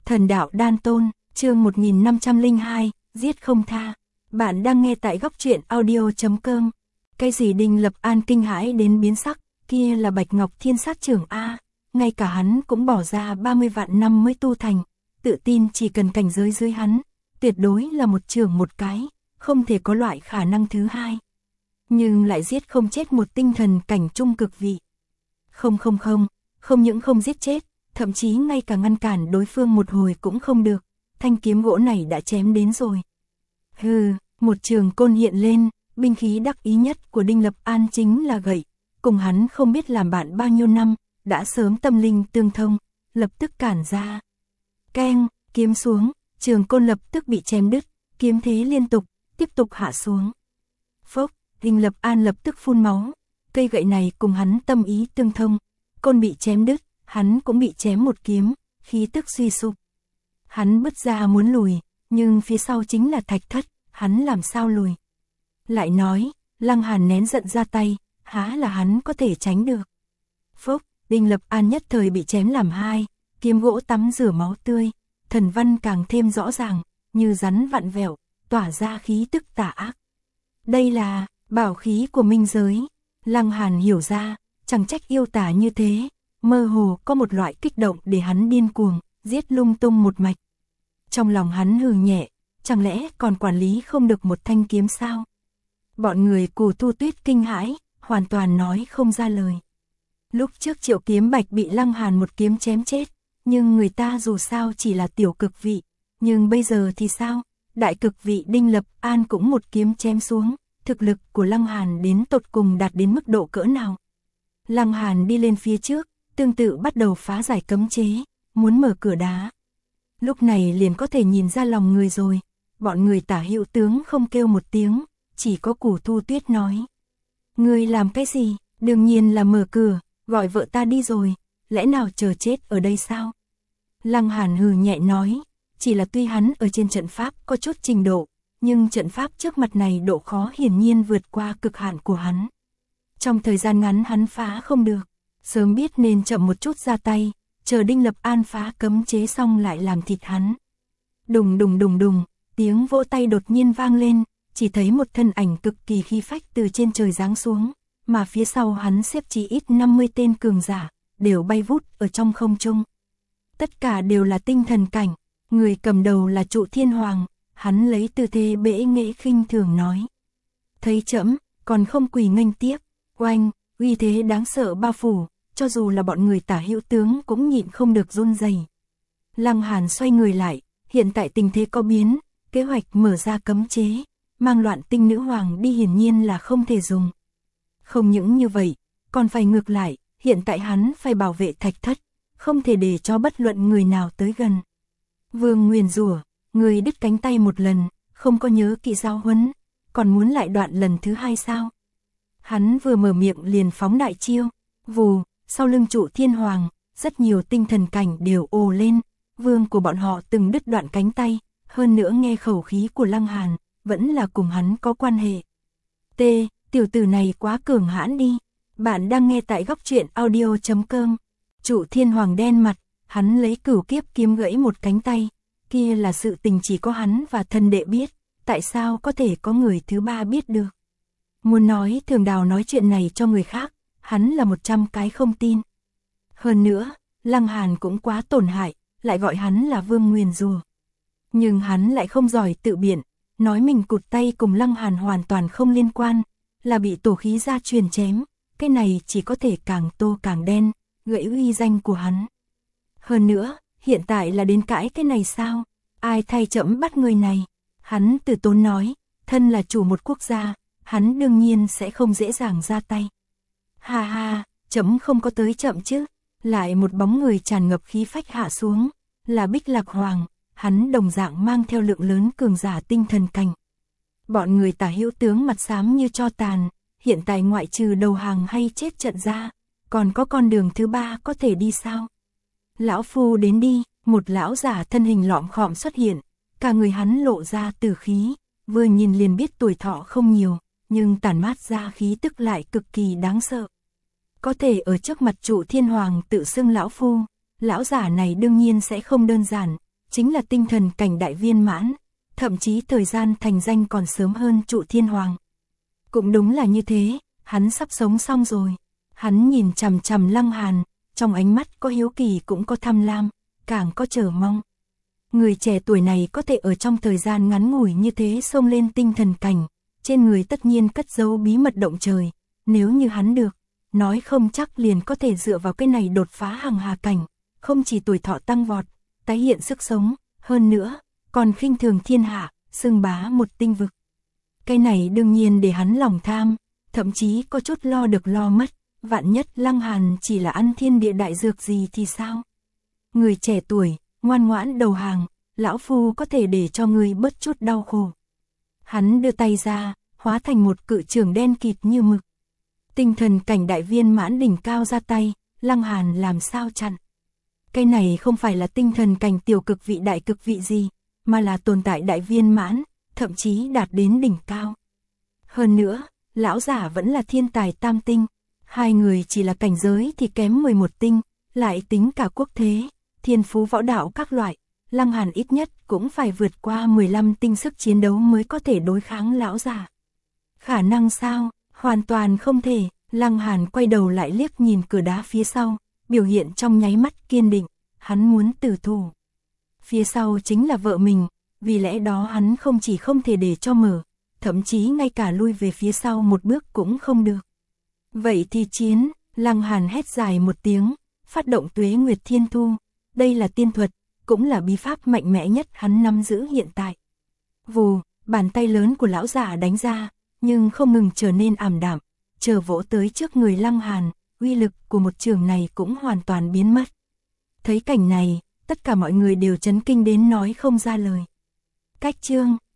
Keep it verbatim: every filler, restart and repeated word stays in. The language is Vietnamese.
Thần đạo đan tôn, chương một nghìn năm trăm lẻ hai, giết không tha. Bạn đang nghe tại góc truyện audio chấm com. Cái gì Đinh Lập An kinh hãi đến biến sắc, kia là Bạch Ngọc Thiên Sát trưởng A, ngay cả hắn cũng bỏ ra ba mươi vạn năm mới tu thành, tự tin chỉ cần cảnh giới dưới hắn, tuyệt đối là một trưởng một cái, không thể có loại khả năng thứ hai. Nhưng lại giết không chết một tinh thần cảnh trung cực vị. Không không không, không những không giết chết, thậm chí ngay cả ngăn cản đối phương một hồi cũng không được, thanh kiếm gỗ này đã chém đến rồi. Hừ, một trường côn hiện lên, binh khí đắc ý nhất của Đinh Lập An chính là gậy, cùng hắn không biết làm bạn bao nhiêu năm, đã sớm tâm linh tương thông, lập tức cản ra. Keng, kiếm xuống, trường côn lập tức bị chém đứt, kiếm thế liên tục, tiếp tục hạ xuống. Phốc, Đinh Lập An lập tức phun máu, cây gậy này cùng hắn tâm ý tương thông, côn bị chém đứt, hắn cũng bị chém một kiếm, khí tức suy sụp. Hắn bứt ra muốn lùi, nhưng phía sau chính là thạch thất, hắn làm sao lùi. Lại nói, Lăng Hàn nén giận ra tay, há là hắn có thể tránh được. Phốc, Đinh Lập An nhất thời bị chém làm hai, kiếm gỗ tắm rửa máu tươi, thần văn càng thêm rõ ràng, như rắn vặn vẹo, tỏa ra khí tức tà ác. Đây là bảo khí của minh giới. Lăng Hàn hiểu ra, chẳng trách yêu tả như thế, mơ hồ có một loại kích động để hắn điên cuồng, giết lung tung một mạch. Trong lòng hắn hừ nhẹ, chẳng lẽ còn quản lý không được một thanh kiếm sao? Bọn người Cù Thu Tuyết kinh hãi, hoàn toàn nói không ra lời. Lúc trước Triệu Kiếm Bạch bị Lăng Hàn một kiếm chém chết, nhưng người ta dù sao chỉ là tiểu cực vị, nhưng bây giờ thì sao? Đại cực vị Đinh Lập An cũng một kiếm chém xuống, thực lực của Lăng Hàn đến tột cùng đạt đến mức độ cỡ nào? Lăng Hàn đi lên phía trước, tương tự bắt đầu phá giải cấm chế, muốn mở cửa đá. Lúc này liền có thể nhìn ra lòng người rồi, bọn người Tả Hữu tướng không kêu một tiếng, chỉ có Cù Thu Tuyết nói. Ngươi làm cái gì? Đương nhiên là mở cửa, gọi vợ ta đi rồi, lẽ nào chờ chết ở đây sao? Lăng Hàn hừ nhẹ nói, chỉ là tuy hắn ở trên trận pháp có chút trình độ, nhưng trận pháp trước mặt này độ khó hiển nhiên vượt qua cực hạn của hắn. Trong thời gian ngắn hắn phá không được, sớm biết nên chậm một chút ra tay, chờ Đinh Lập An phá cấm chế xong lại làm thịt hắn. Đùng đùng đùng đùng, tiếng vỗ tay đột nhiên vang lên, chỉ thấy một thân ảnh cực kỳ khí phách từ trên trời giáng xuống, mà phía sau hắn xếp chỉ ít năm mươi tên cường giả, đều bay vút ở trong không trung. Tất cả đều là tinh thần cảnh, người cầm đầu là Trụ Thiên Hoàng, hắn lấy tư thế bẽ nghệ khinh thường nói. Thấy trẫm, còn không quỳ nghênh tiếp, oanh, uy thế đáng sợ bao phủ, cho dù là bọn người Tả Hữu tướng cũng nhịn không được run rẩy. Lăng Hàn xoay người lại, hiện tại tình thế có biến, kế hoạch mở ra cấm chế, mang Loạn Tinh Nữ Hoàng đi hiển nhiên là không thể dùng. Không những như vậy, còn phải ngược lại, hiện tại hắn phải bảo vệ thạch thất, không thể để cho bất luận người nào tới gần. Vương nguyền rủa, người đứt cánh tay một lần, không có nhớ kỹ giáo huấn, còn muốn lại đoạn lần thứ hai sao? Hắn vừa mở miệng liền phóng đại chiêu, vù, sau lưng Trụ Thiên Hoàng, rất nhiều tinh thần cảnh đều ồ lên, vương của bọn họ từng đứt đoạn cánh tay, hơn nữa nghe khẩu khí của Lăng Hàn, vẫn là cùng hắn có quan hệ. T, tiểu tử này quá cường hãn đi. Bạn đang nghe tại góc truyện audio chấm com. Trụ Thiên Hoàng đen mặt, hắn lấy cửu kiếp kiếm gãy một cánh tay, kia là sự tình chỉ có hắn và thân đệ biết, tại sao có thể có người thứ ba biết được. Muốn nói Thường Đào nói chuyện này cho người khác, hắn là một trăm cái không tin. Hơn nữa, Lăng Hàn cũng quá tổn hại, lại gọi hắn là vương nguyền rủa. Nhưng hắn lại không giỏi tự biện, nói mình cụt tay cùng Lăng Hàn hoàn toàn không liên quan, là bị tổ khí gia truyền chém, cái này chỉ có thể càng tô càng đen, gãy uy danh của hắn. Hơn nữa, hiện tại là đến cãi cái này sao? Ai thay trẫm bắt người này? Hắn từ tốn nói, thân là chủ một quốc gia, hắn đương nhiên sẽ không dễ dàng ra tay. Ha ha, trẫm không có tới chậm chứ. Lại một bóng người tràn ngập khí phách hạ xuống, là Bích Lạc Hoàng, hắn đồng dạng mang theo lượng lớn cường giả tinh thần cảnh. Bọn người Tả Hữu tướng mặt xám như tro tàn, hiện tại ngoại trừ đầu hàng hay chết trận ra, còn có con đường thứ ba có thể đi sao? Lão phu đến đi, một lão giả thân hình lõm khõm xuất hiện, cả người hắn lộ ra tử khí, vừa nhìn liền biết tuổi thọ không nhiều, nhưng tản mát ra khí tức lại cực kỳ đáng sợ. Có thể ở trước mặt Trụ Thiên Hoàng tự xưng lão phu, lão giả này đương nhiên sẽ không đơn giản, chính là tinh thần cảnh đại viên mãn, thậm chí thời gian thành danh còn sớm hơn Trụ Thiên Hoàng. Cũng đúng là như thế, hắn sắp sống xong rồi. Hắn nhìn chằm chằm Lăng Hàn, trong ánh mắt có hiếu kỳ cũng có tham lam, càng có chờ mong. Người trẻ tuổi này có thể ở trong thời gian ngắn ngủi như thế xông lên tinh thần cảnh, trên người tất nhiên cất giấu bí mật động trời, nếu như hắn được, nói không chắc liền có thể dựa vào cái này đột phá hàng hà cảnh, không chỉ tuổi thọ tăng vọt, tái hiện sức sống, hơn nữa, còn khinh thường thiên hạ, xưng bá một tinh vực. Cái này đương nhiên để hắn lòng tham, thậm chí có chút lo được lo mất, vạn nhất Lăng Hàn chỉ là ăn thiên địa đại dược gì thì sao? Người trẻ tuổi, ngoan ngoãn đầu hàng, lão phu có thể để cho ngươi bớt chút đau khổ. Hắn đưa tay ra, hóa thành một cự trường đen kịt như mực. Tinh thần cảnh đại viên mãn đỉnh cao ra tay, Lăng Hàn làm sao chặn? Cái này không phải là tinh thần cảnh tiểu cực vị đại cực vị gì, mà là tồn tại đại viên mãn, thậm chí đạt đến đỉnh cao. Hơn nữa, lão giả vẫn là thiên tài tam tinh, hai người chỉ là cảnh giới thì kém mười một tinh, lại tính cả quốc thế, thiên phú võ đạo các loại, Lăng Hàn ít nhất cũng phải vượt qua mười lăm tinh sức chiến đấu mới có thể đối kháng lão giả. Khả năng sao? Hoàn toàn không thể. Lăng Hàn quay đầu lại liếc nhìn cửa đá phía sau, biểu hiện trong nháy mắt kiên định, hắn muốn tử thủ. Phía sau chính là vợ mình, vì lẽ đó hắn không chỉ không thể để cho mở, thậm chí ngay cả lui về phía sau một bước cũng không được. Vậy thì chiến, Lăng Hàn hét dài một tiếng, phát động Tuế Nguyệt Thiên Thu, đây là tiên thuật, cũng là bí pháp mạnh mẽ nhất hắn nắm giữ hiện tại. Vù, bàn tay lớn của lão giả đánh ra, nhưng không ngừng trở nên ảm đạm, chờ vỗ tới trước người Lăng Hàn, uy lực của một trường này cũng hoàn toàn biến mất. Thấy cảnh này, tất cả mọi người đều chấn kinh đến nói không ra lời. Cách chương